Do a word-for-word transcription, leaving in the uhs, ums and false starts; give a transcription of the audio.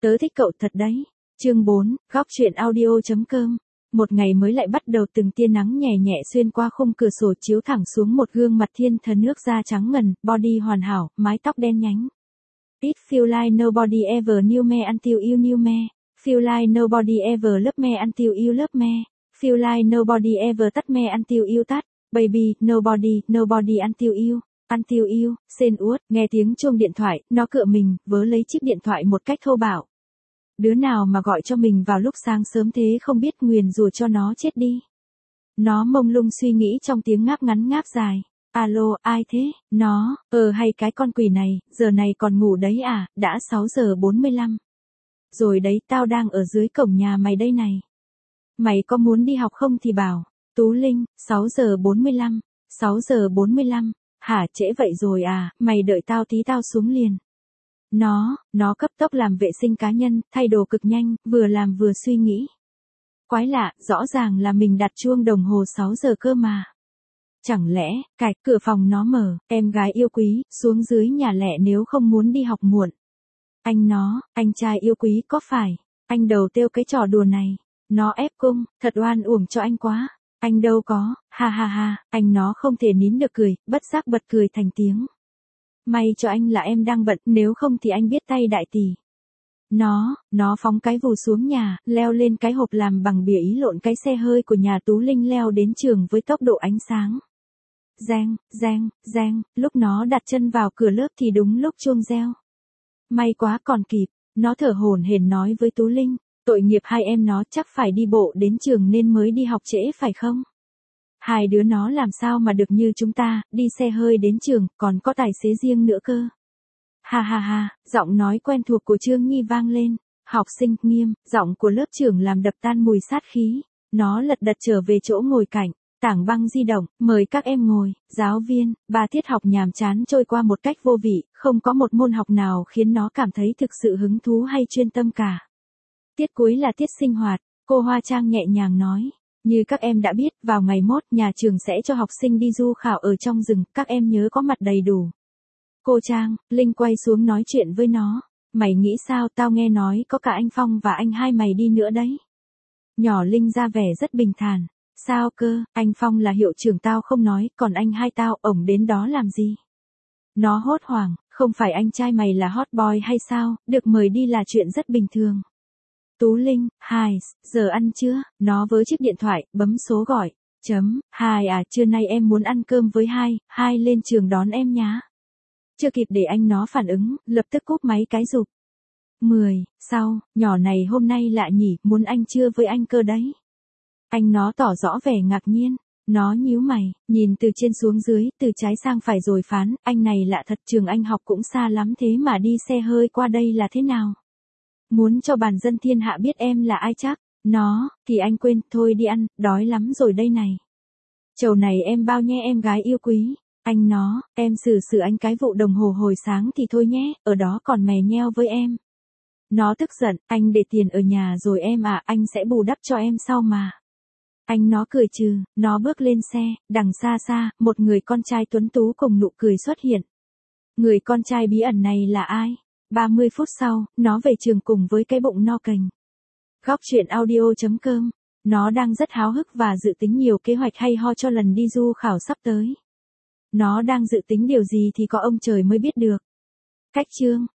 Tớ thích cậu thật đấy. Chương bốn, góc truyện audio.com. Một ngày mới lại bắt đầu, từng tia nắng nhẹ nhẹ xuyên qua khung cửa sổ chiếu thẳng xuống một gương mặt thiên thần nước da trắng ngần, body hoàn hảo, mái tóc đen nhánh. It feel like nobody ever knew me until you knew me. Feel like nobody ever loved me until you loved me. Feel like nobody ever touched me until you touched. Baby, nobody, nobody until you. Until you, sên uất, nghe tiếng chuông điện thoại, nó cựa mình, vớ lấy chiếc điện thoại một cách thô bạo. Đứa nào mà gọi cho mình vào lúc sáng sớm thế không biết, nguyền rủa cho nó chết đi. Nó mông lung suy nghĩ trong tiếng ngáp ngắn ngáp dài. Alo, ai thế? Nó, ờ hay cái con quỷ này, giờ này còn ngủ đấy à, đã sáu giờ bốn mươi lăm. Rồi đấy, tao đang ở dưới cổng nhà mày đây này. Mày có muốn đi học không thì bảo. Tú Linh, sáu giờ bốn mươi lăm, sáu giờ bốn mươi lăm, hả, trễ vậy rồi à, mày đợi tao tí tao xuống liền. Nó, nó cấp tốc làm vệ sinh cá nhân, thay đồ cực nhanh, vừa làm vừa suy nghĩ. Quái lạ, rõ ràng là mình đặt chuông đồng hồ sáu giờ cơ mà. Chẳng lẽ, cạch, cửa phòng nó mở, em gái yêu quý, xuống dưới nhà lẹ nếu không muốn đi học muộn. Anh nó, anh trai yêu quý, có phải, anh đầu tiêu cái trò đùa này. Nó ép cung, thật oan uổng cho anh quá. Anh đâu có, ha ha ha, anh nó không thể nín được cười, bất giác bật cười thành tiếng. May cho anh là em đang bận, nếu không thì anh biết tay đại tỷ. Nó, nó phóng cái vù xuống nhà, leo lên cái hộp làm bằng bìa ý lộn cái xe hơi của nhà Tú Linh, leo đến trường với tốc độ ánh sáng. Reng, reng, reng, lúc nó đặt chân vào cửa lớp thì đúng lúc chuông reo. May quá còn kịp, nó thở hổn hển nói với Tú Linh, tội nghiệp hai em nó chắc phải đi bộ đến trường nên mới đi học trễ phải không? Hai đứa nó làm sao mà được như chúng ta, đi xe hơi đến trường, còn có tài xế riêng nữa cơ. Ha ha ha, giọng nói quen thuộc của Trương Nhi vang lên. Học sinh, nghiêm, giọng của lớp trưởng làm đập tan mùi sát khí. Nó lật đật trở về chỗ ngồi cạnh, tảng băng di động, mời các em ngồi. Giáo viên, ba tiết học nhàm chán trôi qua một cách vô vị, không có một môn học nào khiến nó cảm thấy thực sự hứng thú hay chuyên tâm cả. Tiết cuối là tiết sinh hoạt, cô Hoa Trang nhẹ nhàng nói. Như các em đã biết, vào ngày mốt, nhà trường sẽ cho học sinh đi du khảo ở trong rừng, các em nhớ có mặt đầy đủ. Cô Trang, Linh quay xuống nói chuyện với nó. Mày nghĩ sao, tao nghe nói có cả anh Phong và anh hai mày đi nữa đấy. Nhỏ Linh ra vẻ rất bình thản. Sao cơ, anh Phong là hiệu trưởng tao không nói, còn anh hai tao, ổng đến đó làm gì? Nó hốt hoảng, không phải anh trai mày là hot boy hay sao, được mời đi là chuyện rất bình thường. Tú Linh, hai, giờ ăn chưa? Nó với chiếc điện thoại, bấm số gọi. Chấm, hai à, trưa nay em muốn ăn cơm với hai, hai lên trường đón em nhá. Chưa kịp để anh nó phản ứng, lập tức cúp máy cái rụp. Mười, sau, nhỏ này hôm nay lạ nhỉ, muốn anh trưa với anh cơ đấy. Anh nó tỏ rõ vẻ ngạc nhiên. Nó nhíu mày, nhìn từ trên xuống dưới, từ trái sang phải rồi phán, anh này lạ thật, trường anh học cũng xa lắm thế mà đi xe hơi qua đây là thế nào? Muốn cho bản dân thiên hạ biết em là ai chắc. Nó, thì anh quên, thôi đi ăn, đói lắm rồi đây này. Chầu này em bao nhé em gái yêu quý. Anh nó, em xử xử anh cái vụ đồng hồ hồi sáng thì thôi nhé, ở đó còn mè nheo với em. Nó tức giận, anh để tiền ở nhà rồi em à, anh sẽ bù đắp cho em sau mà. Anh nó cười trừ, nó bước lên xe, đằng xa xa, một người con trai tuấn tú cùng nụ cười xuất hiện. Người con trai bí ẩn này là ai? ba mươi phút sau, nó về trường cùng với cái bụng no cành. Góc truyện audio.com. Nó đang rất háo hức và dự tính nhiều kế hoạch hay ho cho lần đi du khảo sắp tới. Nó đang dự tính điều gì thì có ông trời mới biết được. Cách chương.